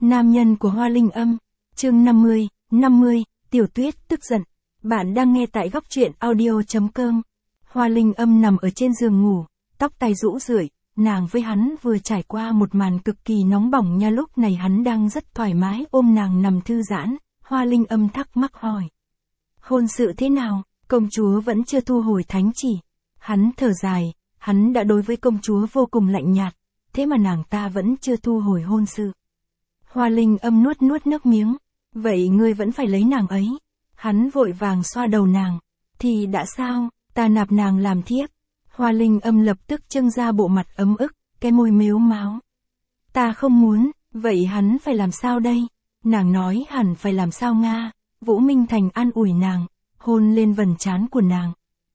Nam nhân của Hoa Linh Âm, chương 50, Tiểu Tuyết tức giận. Bạn đang nghe tại góc truyện audio.com. Hoa Linh Âm nằm ở trên giường ngủ, tóc tai rũ rượi, nàng với hắn vừa trải qua một màn cực kỳ nóng bỏng nha, lúc này hắn đang rất thoải mái ôm nàng nằm thư giãn. Hoa Linh Âm thắc mắc hỏi. Hôn sự thế nào, công chúa vẫn chưa thu hồi thánh chỉ. Hắn thở dài, hắn đã đối với công chúa vô cùng lạnh nhạt, thế mà nàng ta vẫn chưa thu hồi hôn sự. Hoa Linh Âm nuốt nước miếng. Vậy ngươi vẫn phải lấy nàng ấy. Hắn vội vàng xoa đầu nàng. Thì đã sao, ta nạp nàng làm thiếp. Hoa Linh Âm lập tức trưng ra bộ mặt ấm ức, cái môi mếu máo. Ta không muốn, vậy hắn phải làm sao đây? Nàng nói hẳn phải làm sao Nga. Vũ Minh Thành an ủi nàng, hôn lên vầng trán của nàng.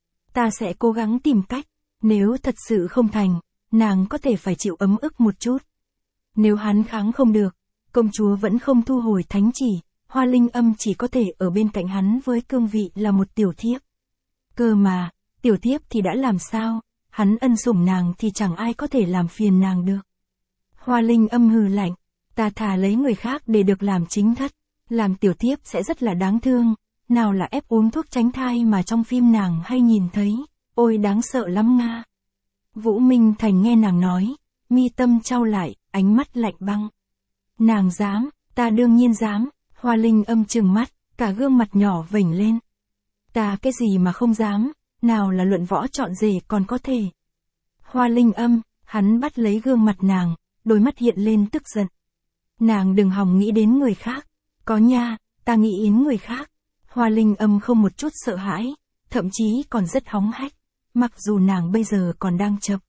Ta sẽ cố gắng tìm cách, nếu thật sự không thành, nàng có thể phải chịu ấm ức một chút. Nếu hắn kháng không được, công chúa vẫn không thu hồi thánh chỉ, Hoa Linh Âm chỉ có thể ở bên cạnh hắn với cương vị là một tiểu thiếp. Cơ mà, tiểu thiếp thì đã làm sao, hắn ân sủng nàng thì chẳng ai có thể làm phiền nàng được. Hoa Linh Âm hừ lạnh, ta thà lấy người khác để được làm chính thất, làm tiểu thiếp sẽ rất là đáng thương, nào là ép uống thuốc tránh thai mà trong phim nàng hay nhìn thấy, ôi đáng sợ lắm Nga. Vũ Minh Thành nghe nàng nói, mi tâm chau lại, ánh mắt lạnh băng. Nàng dám, ta đương nhiên dám. Hoa Linh Âm trừng mắt, cả gương mặt nhỏ vểnh lên. Ta cái gì mà không dám, nào là luận võ chọn rể còn có thể. Hoa Linh Âm, hắn bắt lấy gương mặt nàng, đôi mắt hiện lên tức giận. Nàng đừng hòng nghĩ đến người khác, có nha, ta nghĩ đến người khác. Hoa Linh Âm không một chút sợ hãi, thậm chí còn rất hóng hách, mặc dù nàng bây giờ còn đang chập.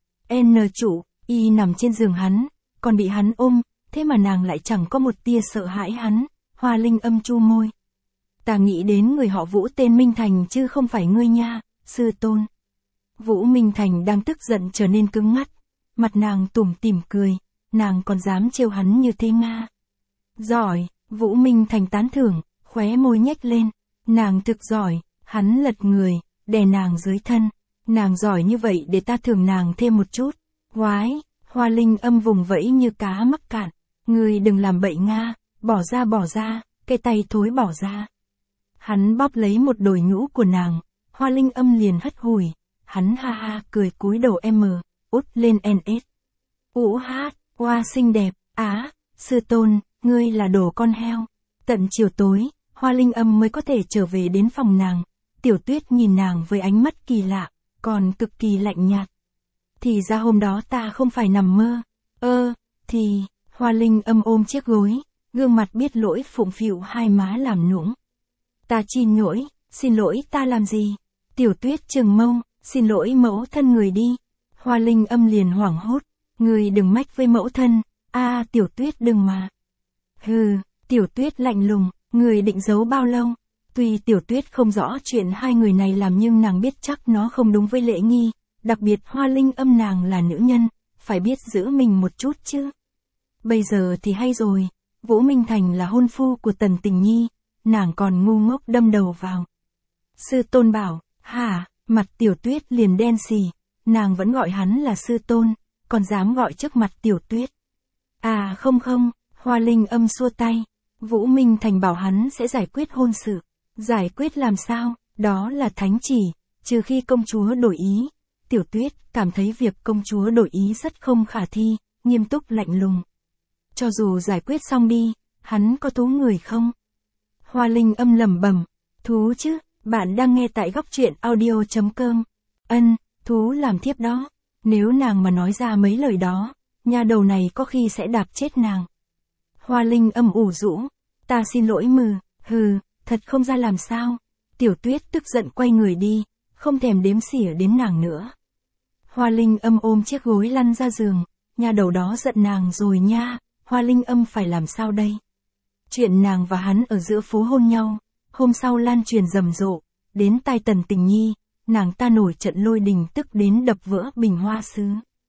N chủ, y nằm trên giường hắn, còn bị hắn ôm, thế mà nàng lại chẳng có một tia sợ hãi hắn. Hoa Linh Âm chu môi. Ta nghĩ đến người họ Vũ tên Minh Thành chứ không phải ngươi nha, sư tôn. Vũ Minh Thành đang tức giận trở nên cứng ngắt, mặt nàng tủm tỉm cười, nàng còn dám trêu hắn như thế Nga. Giỏi, Vũ Minh Thành tán thưởng, khóe môi nhếch lên, nàng thực giỏi, hắn lật người, đè nàng dưới thân, nàng giỏi như vậy để ta thưởng nàng thêm một chút. Quái, Hoa Linh Âm vùng vẫy như cá mắc cạn, ngươi đừng làm bậy Nga. Bỏ ra, cái tay thối bỏ ra. Hắn bóp lấy một đồi nhũ của nàng, Hoa Linh Âm liền hất hủi, hắn ha ha cười cúi đầu út lên NS. Hát, hoa xinh đẹp, sư tôn, ngươi là đồ con heo. Tận chiều tối, Hoa Linh Âm mới có thể trở về đến phòng nàng, Tiểu Tuyết nhìn nàng với ánh mắt kỳ lạ, còn cực kỳ lạnh nhạt. Thì ra hôm đó ta không phải nằm mơ, thì, Hoa Linh Âm ôm chiếc gối. Gương mặt biết lỗi phụng phịu, hai má làm nũng. Ta xin lỗi ta làm gì? Tiểu Tuyết trừng mông, xin lỗi mẫu thân người đi. Hoa Linh Âm liền hoảng hốt, người đừng mách với mẫu thân, Tiểu Tuyết đừng mà. Hừ, Tiểu Tuyết lạnh lùng, người định giấu bao lâu? Tuy Tiểu Tuyết không rõ chuyện hai người này làm nhưng nàng biết chắc nó không đúng với lễ nghi, đặc biệt Hoa Linh Âm nàng là nữ nhân, phải biết giữ mình một chút chứ. Bây giờ thì hay rồi. Vũ Minh Thành là hôn phu của Tần Tình Nhi, nàng còn ngu ngốc đâm đầu vào. Sư tôn bảo, hả, mặt Tiểu Tuyết liền đen xì, nàng vẫn gọi hắn là sư tôn, còn dám gọi trước mặt Tiểu Tuyết. Không, Hoa Linh Âm xua tay, Vũ Minh Thành bảo hắn sẽ giải quyết hôn sự. Giải quyết làm sao, đó là thánh chỉ, trừ khi công chúa đổi ý. Tiểu Tuyết cảm thấy việc công chúa đổi ý rất không khả thi, nghiêm túc lạnh lùng. Cho dù giải quyết xong đi, hắn có thú người không? Hoa Linh Âm lẩm bẩm, thú chứ, bạn đang nghe tại góc truyện audio.com. Thú làm thiếp đó. Nếu nàng mà nói ra mấy lời đó, nha đầu này có khi sẽ đạp chết nàng. Hoa Linh Âm ủ rũ, ta xin lỗi thật không ra làm sao. Tiểu Tuyết tức giận quay người đi, không thèm đếm xỉa đến nàng nữa. Hoa Linh Âm ôm chiếc gối lăn ra giường, nha đầu đó giận nàng rồi nha. Hoa Linh Âm phải làm sao đây? Chuyện nàng và hắn ở giữa phố hôn nhau, hôm sau lan truyền rầm rộ, đến tai Tần Tình Nhi, nàng ta nổi trận lôi đình tức đến đập vỡ bình hoa sứ.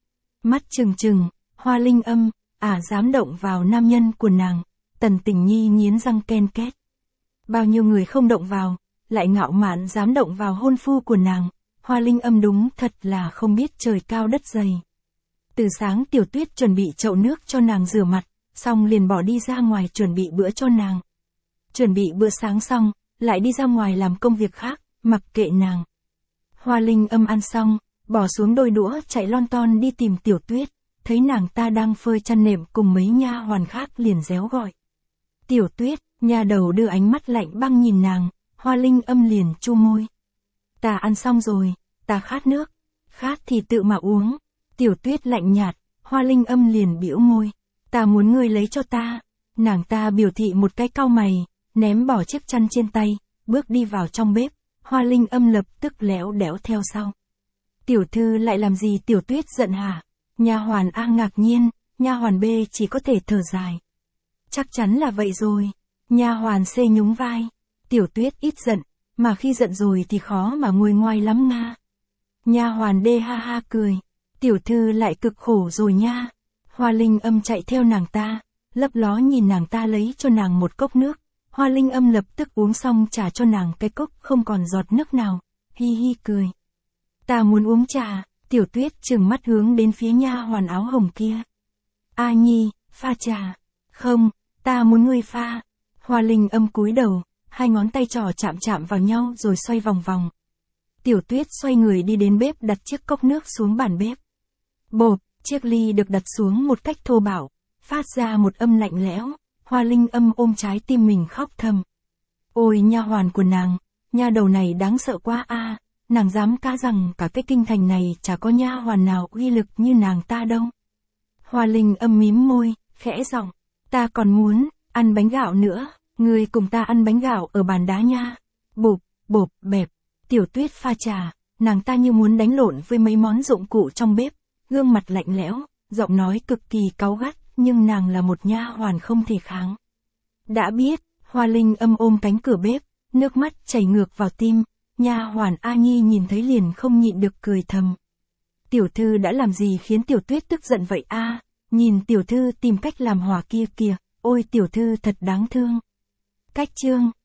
Mắt trừng, Hoa Linh Âm, dám động vào nam nhân của nàng, Tần Tình Nhi nghiến răng ken két. Bao nhiêu người không động vào, lại ngạo mạn dám động vào hôn phu của nàng, Hoa Linh Âm đúng thật là không biết trời cao đất dày. Từ sáng Tiểu Tuyết chuẩn bị chậu nước cho nàng rửa mặt, xong liền bỏ đi ra ngoài chuẩn bị bữa cho nàng. Chuẩn bị bữa sáng xong, lại đi ra ngoài làm công việc khác, mặc kệ nàng. Hoa Linh Âm ăn xong, bỏ xuống đôi đũa chạy lon ton đi tìm Tiểu Tuyết, thấy nàng ta đang phơi chăn nệm cùng mấy nha hoàn khác liền réo gọi. Tiểu Tuyết, nha đầu đưa ánh mắt lạnh băng nhìn nàng, Hoa Linh Âm liền chu môi. Ta ăn xong rồi, ta khát nước, khát thì tự mà uống. Tiểu Tuyết lạnh nhạt, Hoa Linh Âm liền bĩu môi, ta muốn ngươi lấy cho ta. Nàng ta biểu thị một cái cau mày, ném bỏ chiếc chăn trên tay, bước đi vào trong bếp, Hoa Linh Âm lập tức léo đéo theo sau. Tiểu thư lại làm gì? Tiểu Tuyết giận hả? Nha hoàn A ngạc nhiên, nha hoàn B chỉ có thể thở dài. Chắc chắn là vậy rồi. Nha hoàn C nhún vai. Tiểu Tuyết ít giận, mà khi giận rồi thì khó mà nguôi ngoai lắm nga. Nha hoàn D ha ha cười. Tiểu thư lại cực khổ rồi nha. Hoa Linh Âm chạy theo nàng ta, lấp ló nhìn nàng ta lấy cho nàng một cốc nước. Hoa Linh Âm lập tức uống xong trả cho nàng cái cốc không còn giọt nước nào. Hi hi cười. Ta muốn uống trà. Tiểu Tuyết trừng mắt hướng đến phía nha hoàn áo hồng kia. A Nhi, pha trà. Không, ta muốn ngươi pha. Hoa Linh Âm cúi đầu, hai ngón tay trỏ chạm chạm vào nhau rồi xoay vòng vòng. Tiểu Tuyết xoay người đi đến bếp đặt chiếc cốc nước xuống bàn bếp. Bộp, chiếc ly được đặt xuống một cách thô bạo, phát ra một âm lạnh lẽo. Hoa Linh Âm ôm trái tim mình khóc thầm. Ôi nha hoàn của nàng, nha đầu này đáng sợ quá a. Nàng dám cá rằng cả cái kinh thành này chả có nha hoàn nào uy lực như nàng ta đâu. Hoa Linh Âm mím môi, khẽ giọng, ta còn muốn ăn bánh gạo nữa, ngươi cùng ta ăn bánh gạo ở bàn đá nha. Bộp, bộp, bẹp. Tiểu Tuyết pha trà, nàng ta như muốn đánh lộn với mấy món dụng cụ trong bếp, gương mặt lạnh lẽo, giọng nói cực kỳ cáu gắt, nhưng nàng là một nha hoàn không thể kháng. Đã biết, Hoa Linh Âm ôm cánh cửa bếp, nước mắt chảy ngược vào tim. Nha hoàn A Nhi nhìn thấy liền không nhịn được cười thầm. Tiểu thư đã làm gì khiến Tiểu Tuyết tức giận vậy a? Nhìn tiểu thư tìm cách làm hòa kia kìa, ôi tiểu thư thật đáng thương. Cách chương